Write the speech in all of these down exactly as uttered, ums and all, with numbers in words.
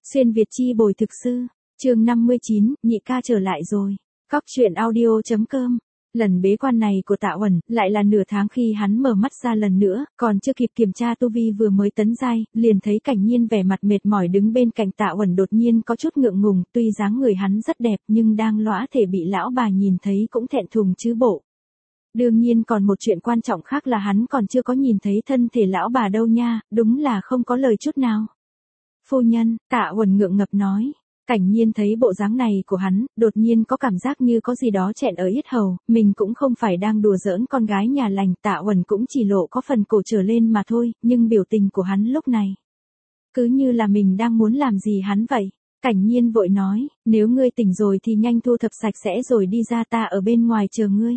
Xuyên Việt chi bồi thực sư, chương năm mươi chín, nhị ca trở lại rồi. Cóc truyện audio.com. Lần bế quan này của Tạ Uẩn, lại là nửa tháng khi hắn mở mắt ra lần nữa, còn chưa kịp kiểm tra tu vi vừa mới tấn giai, liền thấy Cảnh Nhiên vẻ mặt mệt mỏi đứng bên cạnh Tạ Uẩn đột nhiên có chút ngượng ngùng, tuy dáng người hắn rất đẹp nhưng đang lõa thể bị lão bà nhìn thấy cũng thẹn thùng chứ bộ. Đương nhiên còn một chuyện quan trọng khác là hắn còn chưa có nhìn thấy thân thể lão bà đâu nha, đúng là không có lời chút nào. Phu nhân, Tạ Uẩn ngượng ngập nói. Cảnh Nhiên thấy bộ dáng này của hắn, đột nhiên có cảm giác như có gì đó chẹn ở yết hầu, mình cũng không phải đang đùa giỡn con gái nhà lành, Tạ Uẩn cũng chỉ lộ có phần cổ trở lên mà thôi, nhưng biểu tình của hắn lúc này cứ như là mình đang muốn làm gì hắn vậy. Cảnh Nhiên vội nói, nếu ngươi tỉnh rồi thì nhanh thu thập sạch sẽ rồi đi ra, ta ở bên ngoài chờ ngươi.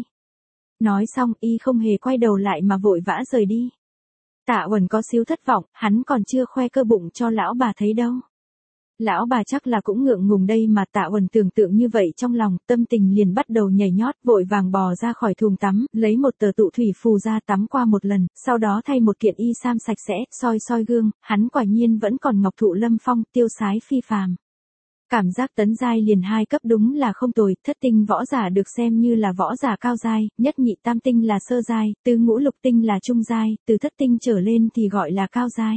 Nói xong y không hề quay đầu lại mà vội vã rời đi. Tạ Uẩn có xíu thất vọng, hắn còn chưa khoe cơ bụng cho lão bà thấy đâu. Lão bà chắc là cũng ngượng ngùng đây mà. Tạ Uẩn tưởng tượng như vậy trong lòng, tâm tình liền bắt đầu nhảy nhót, vội vàng bò ra khỏi thùng tắm, lấy một tờ tụ thủy phù ra tắm qua một lần, sau đó thay một kiện y sam sạch sẽ, soi soi gương, hắn quả nhiên vẫn còn ngọc thụ lâm phong, tiêu sái phi phàm. Cảm giác tấn giai liền hai cấp đúng là không tồi, thất tinh võ giả được xem như là võ giả cao giai, nhất nhị tam tinh là sơ giai, tứ ngũ lục tinh là trung giai, từ thất tinh trở lên thì gọi là cao giai.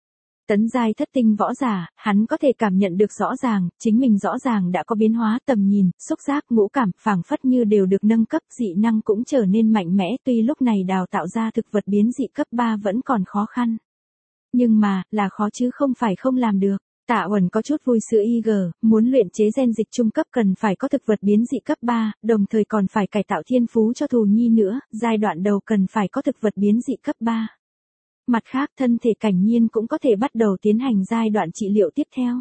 Tấn giai thất tinh võ giả, hắn có thể cảm nhận được rõ ràng, chính mình rõ ràng đã có biến hóa tầm nhìn, xúc giác, ngũ cảm, phảng phất như đều được nâng cấp, dị năng cũng trở nên mạnh mẽ, tuy lúc này đào tạo ra thực vật biến dị cấp ba vẫn còn khó khăn. Nhưng mà, là khó chứ không phải không làm được. Tạ Uẩn có chút vui sữa i giê, muốn luyện chế gen dịch trung cấp cần phải có thực vật biến dị cấp ba, đồng thời còn phải cải tạo thiên phú cho Thù Nhi nữa, giai đoạn đầu cần phải có thực vật biến dị cấp ba. Mặt khác thân thể Cảnh Nhiên cũng có thể bắt đầu tiến hành giai đoạn trị liệu tiếp theo.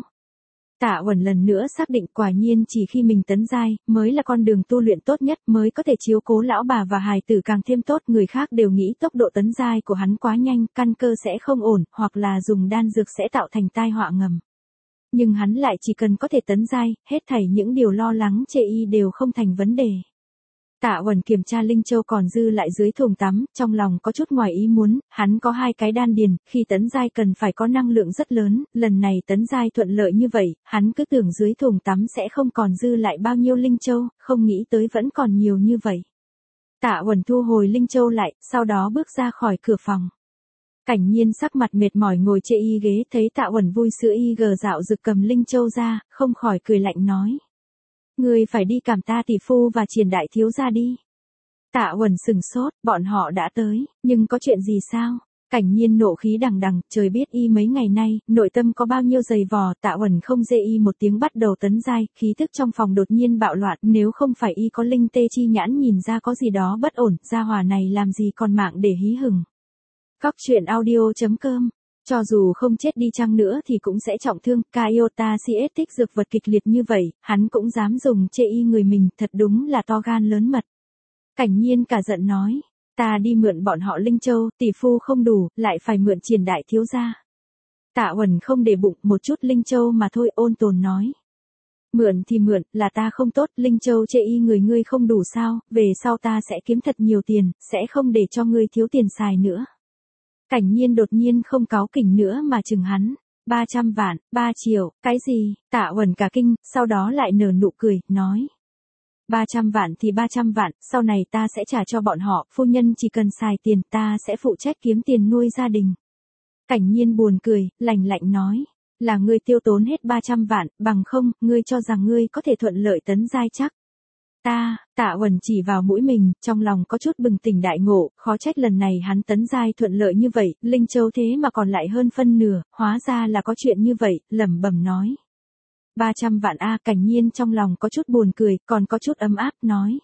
Tạ Uẩn lần nữa xác định quả nhiên chỉ khi mình tấn giai, mới là con đường tu luyện tốt nhất, mới có thể chiếu cố lão bà và hài tử càng thêm tốt. Người khác đều nghĩ tốc độ tấn giai của hắn quá nhanh, căn cơ sẽ không ổn, hoặc là dùng đan dược sẽ tạo thành tai họa ngầm. Nhưng hắn lại chỉ cần có thể tấn giai, hết thảy những điều lo lắng chê y đều không thành vấn đề. Tạ Uẩn kiểm tra linh châu còn dư lại dưới thùng tắm, trong lòng có chút ngoài ý muốn, hắn có hai cái đan điền, khi tấn giai cần phải có năng lượng rất lớn, lần này tấn giai thuận lợi như vậy, hắn cứ tưởng dưới thùng tắm sẽ không còn dư lại bao nhiêu linh châu, không nghĩ tới vẫn còn nhiều như vậy. Tạ Uẩn thu hồi linh châu lại, sau đó bước ra khỏi cửa phòng. Cảnh Nhiên sắc mặt mệt mỏi ngồi trên y ghế, thấy Tạ Uẩn vui sữa y gờ dạo rực cầm linh châu ra, không khỏi cười lạnh nói. Ngươi phải đi cảm ta tỷ phu và Triển đại thiếu gia đi. Tạ Uẩn sừng sốt, bọn họ đã tới, nhưng có chuyện gì sao? Cảnh Nhiên nộ khí đằng đằng, trời biết y mấy ngày nay, nội tâm có bao nhiêu dày vò. Tạ Uẩn không dê y một tiếng bắt đầu tấn giai, khí thức trong phòng đột nhiên bạo loạn, nếu không phải y có linh tê chi nhãn nhìn ra có gì đó bất ổn, gia hỏa này làm gì còn mạng để hí hửng. Cóc truyện audio.com. Cho dù không chết đi chăng nữa thì cũng sẽ trọng thương, Kaiota xê ét thích dược vật kịch liệt như vậy, hắn cũng dám dùng chê y người mình, thật đúng là to gan lớn mật. Cảnh Nhiên cả giận nói, ta đi mượn bọn họ linh châu, tỷ phu không đủ, lại phải mượn Triển đại thiếu gia. Tạ Uẩn không để bụng, một chút linh châu mà thôi, ôn tồn nói. Mượn thì mượn, là ta không tốt, linh châu chê y người ngươi không đủ sao, về sau ta sẽ kiếm thật nhiều tiền, sẽ không để cho ngươi thiếu tiền xài nữa. Cảnh Nhiên đột nhiên không cáu kỉnh nữa mà chừng hắn. ba trăm vạn, ba triệu, cái gì? Tạ Uẩn cả kinh, sau đó lại nở nụ cười, nói. ba trăm vạn thì ba trăm vạn, sau này ta sẽ trả cho bọn họ, phu nhân chỉ cần xài tiền, ta sẽ phụ trách kiếm tiền nuôi gia đình. Cảnh Nhiên buồn cười, lạnh lạnh nói. Là ngươi tiêu tốn hết ba trăm vạn, bằng không, ngươi cho rằng ngươi có thể thuận lợi tấn giai chắc. Ta, Tạ Uẩn chỉ vào mũi mình, trong lòng có chút bừng tỉnh đại ngộ, khó trách lần này hắn tấn giai thuận lợi như vậy, linh châu thế mà còn lại hơn phân nửa, hóa ra là có chuyện như vậy, lẩm bẩm nói. ba trăm vạn a, Cảnh Nhiên trong lòng có chút buồn cười, còn có chút ấm áp, nói.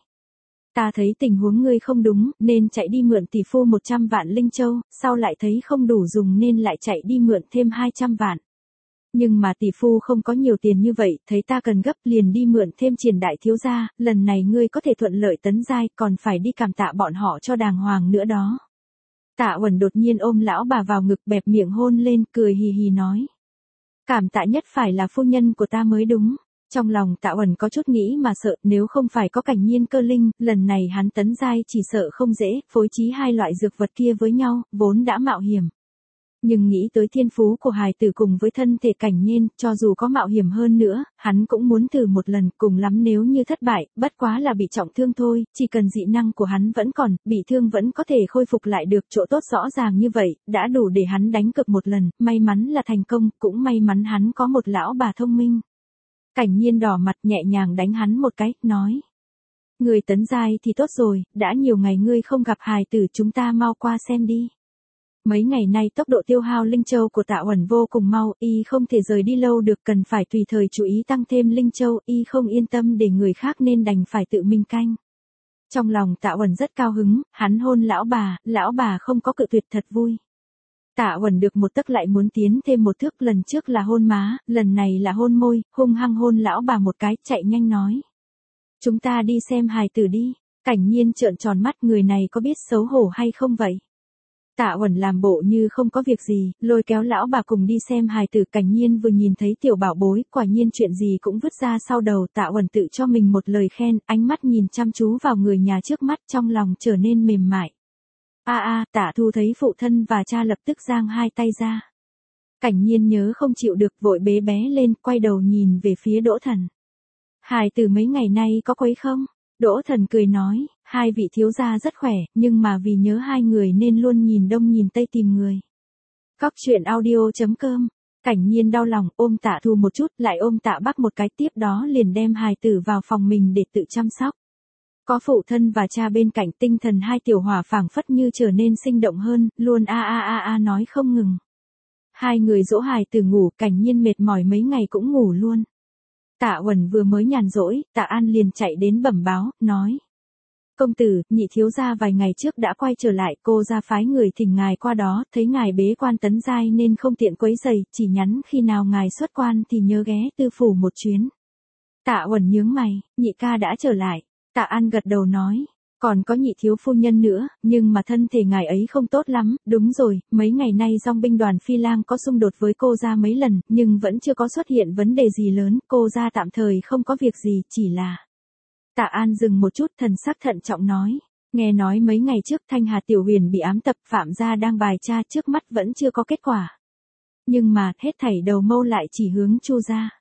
Ta thấy tình huống ngươi không đúng, nên chạy đi mượn tỷ phu một trăm vạn linh châu, sau lại thấy không đủ dùng nên lại chạy đi mượn thêm hai trăm vạn. Nhưng mà tỷ phu không có nhiều tiền như vậy, thấy ta cần gấp liền đi mượn thêm Triển đại thiếu gia, lần này ngươi có thể thuận lợi tấn giai, còn phải đi cảm tạ bọn họ cho đàng hoàng nữa đó. Tạ Uẩn đột nhiên ôm lão bà vào ngực, bẹp miệng hôn lên, cười hì hì nói. Cảm tạ nhất phải là phu nhân của ta mới đúng. Trong lòng Tạ Uẩn có chút nghĩ mà sợ, nếu không phải có Cảnh Nhiên cơ linh, lần này hắn tấn giai chỉ sợ không dễ, phối trí hai loại dược vật kia với nhau, vốn đã mạo hiểm. Nhưng nghĩ tới thiên phú của hài tử cùng với thân thể Cảnh Nhiên, cho dù có mạo hiểm hơn nữa, hắn cũng muốn thử một lần, cùng lắm nếu như thất bại, bất quá là bị trọng thương thôi, chỉ cần dị năng của hắn vẫn còn, bị thương vẫn có thể khôi phục lại được, chỗ tốt rõ ràng như vậy, đã đủ để hắn đánh cược một lần, may mắn là thành công, cũng may mắn hắn có một lão bà thông minh. Cảnh Nhiên đỏ mặt nhẹ nhàng đánh hắn một cái, nói. Người tấn giai thì tốt rồi, đã nhiều ngày ngươi không gặp hài tử, chúng ta mau qua xem đi. Mấy ngày nay tốc độ tiêu hao linh châu của Tạ Uẩn vô cùng mau, y không thể rời đi lâu được, cần phải tùy thời chú ý tăng thêm linh châu, y không yên tâm để người khác nên đành phải tự mình canh. Trong lòng Tạ Uẩn rất cao hứng, hắn hôn lão bà, lão bà không có cự tuyệt, thật vui. Tạ Uẩn được một tấc lại muốn tiến thêm một thước, lần trước là hôn má, lần này là hôn môi, hung hăng hôn lão bà một cái, chạy nhanh nói. Chúng ta đi xem hài tử đi. Cảnh Nhiên trợn tròn mắt, người này có biết xấu hổ hay không vậy? Tạ Uẩn làm bộ như không có việc gì, lôi kéo lão bà cùng đi xem hài tử. Cảnh Nhiên vừa nhìn thấy tiểu bảo bối, quả nhiên chuyện gì cũng vứt ra sau đầu. Tạ Uẩn tự cho mình một lời khen, ánh mắt nhìn chăm chú vào người nhà trước mắt, trong lòng trở nên mềm mại. A a, Tạ Thu thấy phụ thân và cha lập tức giang hai tay ra. Cảnh Nhiên nhớ không chịu được, vội bế bé lên, quay đầu nhìn về phía Đỗ Thần. Hài tử mấy ngày nay có quấy không? Đỗ Thần cười nói, hai vị thiếu gia rất khỏe, nhưng mà vì nhớ hai người nên luôn nhìn đông nhìn tây tìm người. Cóc truyện audio chấm com. Cảnh Nhiên đau lòng, ôm Tạ Thu một chút, lại ôm Tạ Bắc một cái, tiếp đó liền đem hài tử vào phòng mình để tự chăm sóc. Có phụ thân và cha bên cạnh, tinh thần hai tiểu hỏa phảng phất như trở nên sinh động hơn, luôn a a a a nói không ngừng. Hai người dỗ hài tử ngủ, Cảnh Nhiên mệt mỏi mấy ngày cũng ngủ luôn. Tạ Uẩn vừa mới nhàn rỗi, Tạ An liền chạy đến bẩm báo, nói. Công tử, nhị thiếu gia vài ngày trước đã quay trở lại, cô ra phái người thỉnh ngài qua đó, thấy ngài bế quan tấn giai nên không tiện quấy giày, chỉ nhắn khi nào ngài xuất quan thì nhớ ghé tư phủ một chuyến. Tạ Uẩn nhướng mày, nhị ca đã trở lại. Tạ An gật đầu nói. Còn có nhị thiếu phu nhân nữa, nhưng mà thân thể ngài ấy không tốt lắm, đúng rồi, mấy ngày nay dòng binh đoàn Phi Lang có xung đột với cô ra mấy lần, nhưng vẫn chưa có xuất hiện vấn đề gì lớn, cô ra tạm thời không có việc gì, chỉ là... Tạ An dừng một chút, thần sắc thận trọng nói, nghe nói mấy ngày trước Thanh Hà Tiểu Huyền bị ám tập, Phạm gia đang bài tra, trước mắt vẫn chưa có kết quả. Nhưng mà, hết thảy đầu mâu lại chỉ hướng Chu gia.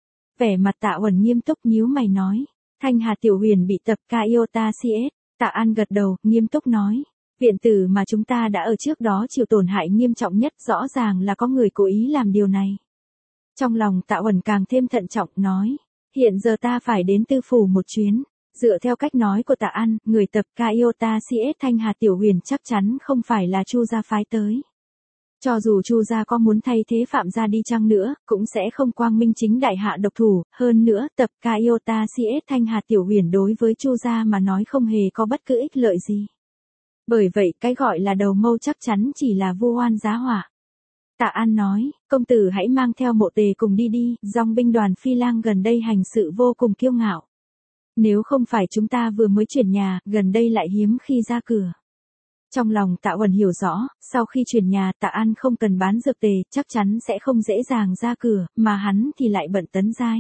Vẻ mặt Tạ Uẩn nghiêm túc nhíu mày nói, Thanh Hà Tiểu Huyền bị tập Kaiota xê ét. Tạ An gật đầu, nghiêm túc nói, viện tử mà chúng ta đã ở trước đó chịu tổn hại nghiêm trọng nhất, rõ ràng là có người cố ý làm điều này. Trong lòng Tạ Uẩn càng thêm thận trọng, nói, hiện giờ ta phải đến tư phủ một chuyến. Dựa theo cách nói của Tạ An, người tập Kaiota xê ét Thanh Hà Tiểu Huyền chắc chắn không phải là Chu gia phái tới. Cho dù Chu gia có muốn thay thế Phạm gia đi chăng nữa, cũng sẽ không quang minh chính đại hạ độc thủ, hơn nữa, tập Kaiota xê ét Thanh Hà Tiểu Huyền đối với Chu gia mà nói không hề có bất cứ ích lợi gì. Bởi vậy, cái gọi là đầu mâu chắc chắn chỉ là vu oan giá họa. Tạ An nói, công tử hãy mang theo Mộ Tề cùng đi đi, dòng binh đoàn Phi Lang gần đây hành sự vô cùng kiêu ngạo. Nếu không phải chúng ta vừa mới chuyển nhà, gần đây lại hiếm khi ra cửa. Trong lòng Tạ Uẩn hiểu rõ, sau khi chuyển nhà Tạ An không cần bán dược tề, chắc chắn sẽ không dễ dàng ra cửa, mà hắn thì lại bận tấn giai.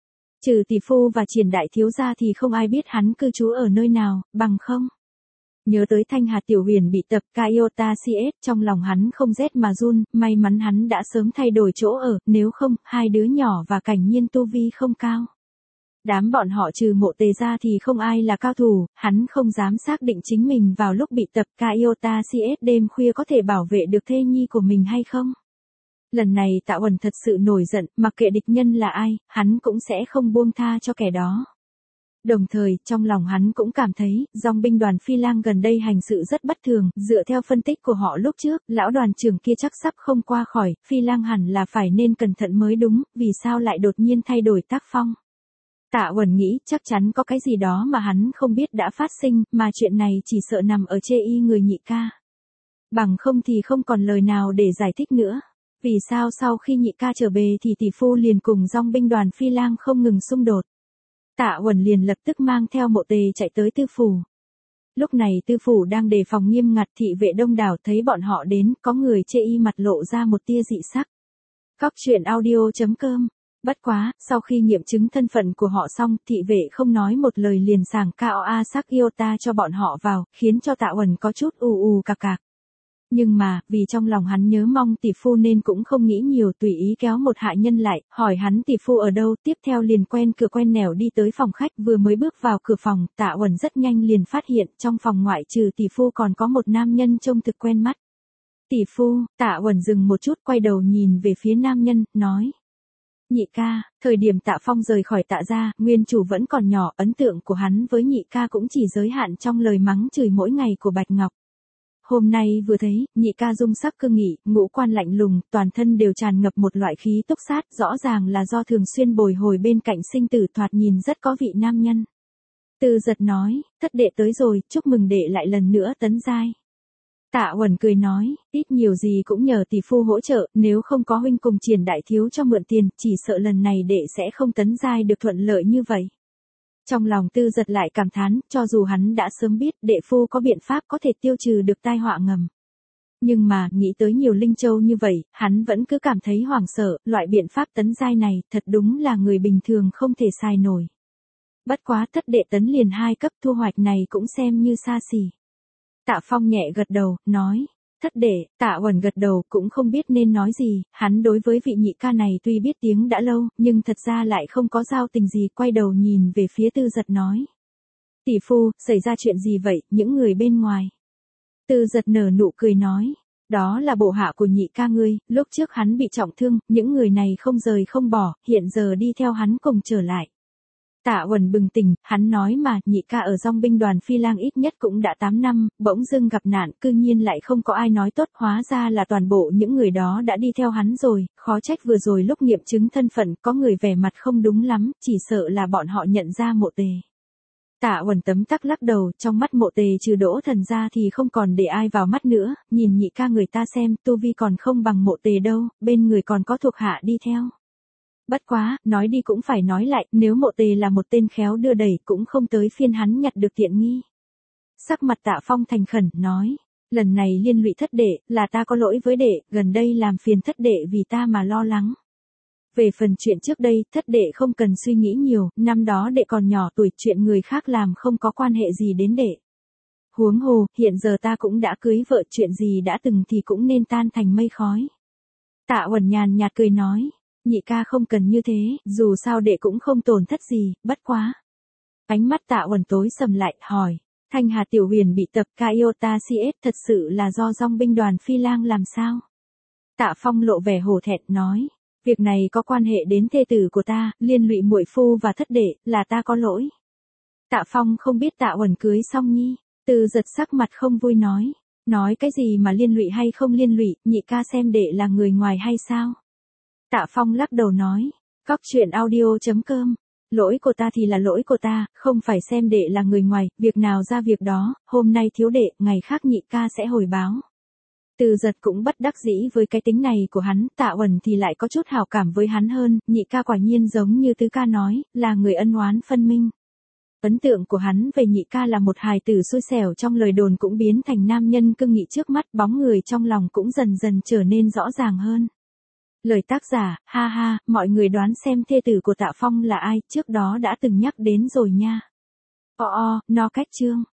Trừ tỷ phu và Triển đại thiếu gia thì không ai biết hắn cư trú ở nơi nào, bằng không. Nhớ tới Thanh Hà Tiểu Huyền bị tập Kaiota xê ét, trong lòng hắn không rét mà run, may mắn hắn đã sớm thay đổi chỗ ở, nếu không, hai đứa nhỏ và Cảnh Nhiên tu vi không cao. Đám bọn họ trừ Mộ Tề ra thì không ai là cao thủ, hắn không dám xác định chính mình vào lúc bị tập Kaiota xê ét đêm khuya có thể bảo vệ được thê nhi của mình hay không. Lần này Tạ Uẩn thật sự nổi giận, mặc kệ địch nhân là ai, hắn cũng sẽ không buông tha cho kẻ đó. Đồng thời, trong lòng hắn cũng cảm thấy, dòng binh đoàn Phi Lang gần đây hành sự rất bất thường, dựa theo phân tích của họ lúc trước, lão đoàn trưởng kia chắc sắp không qua khỏi, Phi Lang hẳn là phải nên cẩn thận mới đúng, vì sao lại đột nhiên thay đổi tác phong. Tạ Uẩn nghĩ chắc chắn có cái gì đó mà hắn không biết đã phát sinh, mà chuyện này chỉ sợ nằm ở chê y người nhị ca. Bằng không thì không còn lời nào để giải thích nữa. Vì sao sau khi nhị ca trở về thì tỷ phu liền cùng dòng binh đoàn Phi Lang không ngừng xung đột. Tạ Uẩn liền lập tức mang theo Mộ Tề chạy tới tư phủ. Lúc này tư phủ đang đề phòng nghiêm ngặt, thị vệ đông đảo, thấy bọn họ đến, có người chê y mặt lộ ra một tia dị sắc. Cóc truyện audio chấm com. Bất quá, sau khi nghiệm chứng thân phận của họ xong, thị vệ không nói một lời liền sàng K O A sắc Iota cho bọn họ vào, khiến cho Tạ Uẩn có chút ù ù cạc cạc. Nhưng mà, vì trong lòng hắn nhớ mong tỷ phu nên cũng không nghĩ nhiều, tùy ý kéo một hạ nhân lại, hỏi hắn tỷ phu ở đâu, tiếp theo liền quen cửa quen nẻo đi tới phòng khách, vừa mới bước vào cửa phòng, Tạ Uẩn rất nhanh liền phát hiện, trong phòng ngoại trừ tỷ phu còn có một nam nhân trông thực quen mắt. Tỷ phu, Tạ Uẩn dừng một chút, quay đầu nhìn về phía nam nhân, nói. Nhị ca, thời điểm Tạ Phong rời khỏi Tạ gia, nguyên chủ vẫn còn nhỏ, ấn tượng của hắn với nhị ca cũng chỉ giới hạn trong lời mắng chửi mỗi ngày của Bạch Ngọc. Hôm nay vừa thấy, nhị ca dung sắc cương nghị, ngũ quan lạnh lùng, toàn thân đều tràn ngập một loại khí túc sát, rõ ràng là do thường xuyên bồi hồi bên cạnh sinh tử, thoạt nhìn rất có vị nam nhân. Từ Giật nói, thất đệ tới rồi, chúc mừng đệ lại lần nữa tấn giai. Tạ Uẩn cười nói, ít nhiều gì cũng nhờ tỷ phu hỗ trợ, nếu không có huynh cùng Triển đại thiếu cho mượn tiền, chỉ sợ lần này đệ sẽ không tấn giai được thuận lợi như vậy. Trong lòng Tư Giật lại cảm thán, cho dù hắn đã sớm biết đệ phu có biện pháp có thể tiêu trừ được tai họa ngầm. Nhưng mà, nghĩ tới nhiều linh châu như vậy, hắn vẫn cứ cảm thấy hoảng sợ, loại biện pháp tấn giai này, thật đúng là người bình thường không thể xài nổi. Bất quá thất đệ tấn liền hai cấp, thu hoạch này cũng xem như xa xỉ. Tạ Phong nhẹ gật đầu, nói. Thất đệ, Tạ Uẩn gật đầu, cũng không biết nên nói gì, hắn đối với vị nhị ca này tuy biết tiếng đã lâu, nhưng thật ra lại không có giao tình gì, quay đầu nhìn về phía Tư Giật nói. Tỷ phu, xảy ra chuyện gì vậy, những người bên ngoài. Tư Giật nở nụ cười nói. Đó là bộ hạ của nhị ca ngươi, lúc trước hắn bị trọng thương, những người này không rời không bỏ, hiện giờ đi theo hắn cùng trở lại. Tạ Uẩn bừng tỉnh, hắn nói mà, nhị ca ở dòng binh đoàn Phi Lang ít nhất cũng đã tám năm, bỗng dưng gặp nạn, cư nhiên lại không có ai nói tốt, hóa ra là toàn bộ những người đó đã đi theo hắn rồi, khó trách vừa rồi lúc nghiệm chứng thân phận, có người vẻ mặt không đúng lắm, chỉ sợ là bọn họ nhận ra Mộ Tề. Tạ Uẩn tấm tắc lắc đầu, trong mắt Mộ Tề trừ Đỗ Thần ra thì không còn để ai vào mắt nữa, nhìn nhị ca người ta xem, tu vi còn không bằng Mộ Tề đâu, bên người còn có thuộc hạ đi theo. Bất quá, nói đi cũng phải nói lại, nếu Mộ Tề là một tên khéo đưa đẩy cũng không tới phiên hắn nhặt được tiện nghi. Sắc mặt Tạ Phong thành khẩn, nói, lần này liên lụy thất đệ, là ta có lỗi với đệ, gần đây làm phiền thất đệ vì ta mà lo lắng. Về phần chuyện trước đây, thất đệ không cần suy nghĩ nhiều, năm đó đệ còn nhỏ tuổi, chuyện người khác làm không có quan hệ gì đến đệ. Huống hồ, hiện giờ ta cũng đã cưới vợ, chuyện gì đã từng thì cũng nên tan thành mây khói. Tạ Uẩn nhàn nhạt cười nói. Nhị ca không cần như thế, dù sao đệ cũng không tổn thất gì, bất quá. Ánh mắt Tạ Uẩn tối sầm lại, hỏi, Thanh Hà Tiểu Huyền bị tập Kaiota xê ét thật sự là do dòng binh đoàn Phi Lang làm sao? Tạ Phong lộ vẻ hổ thẹn, nói, việc này có quan hệ đến thê tử của ta, liên lụy muội phu và thất đệ, là ta có lỗi. Tạ Phong không biết Tạ Uẩn cưới xong nhi, Từ Giật sắc mặt không vui nói, nói cái gì mà liên lụy hay không liên lụy, nhị ca xem đệ là người ngoài hay sao? Tạ Phong lắc đầu nói, Cóc truyện audio chấm com, lỗi của ta thì là lỗi của ta, không phải xem đệ là người ngoài, việc nào ra việc đó, hôm nay thiếu đệ, ngày khác nhị ca sẽ hồi báo. Từ Giật cũng bất đắc dĩ với cái tính này của hắn, Tạ Uẩn thì lại có chút hảo cảm với hắn hơn, nhị ca quả nhiên giống như Tứ ca nói, là người ân oán phân minh. Ấn tượng của hắn về nhị ca là một hài tử xui xẻo, trong lời đồn cũng biến thành nam nhân cương nghị trước mắt, bóng người trong lòng cũng dần dần trở nên rõ ràng hơn. Lời tác giả, ha ha, mọi người đoán xem thê tử của Tạ Phong là ai, trước đó đã từng nhắc đến rồi nha. O o, no cách chương.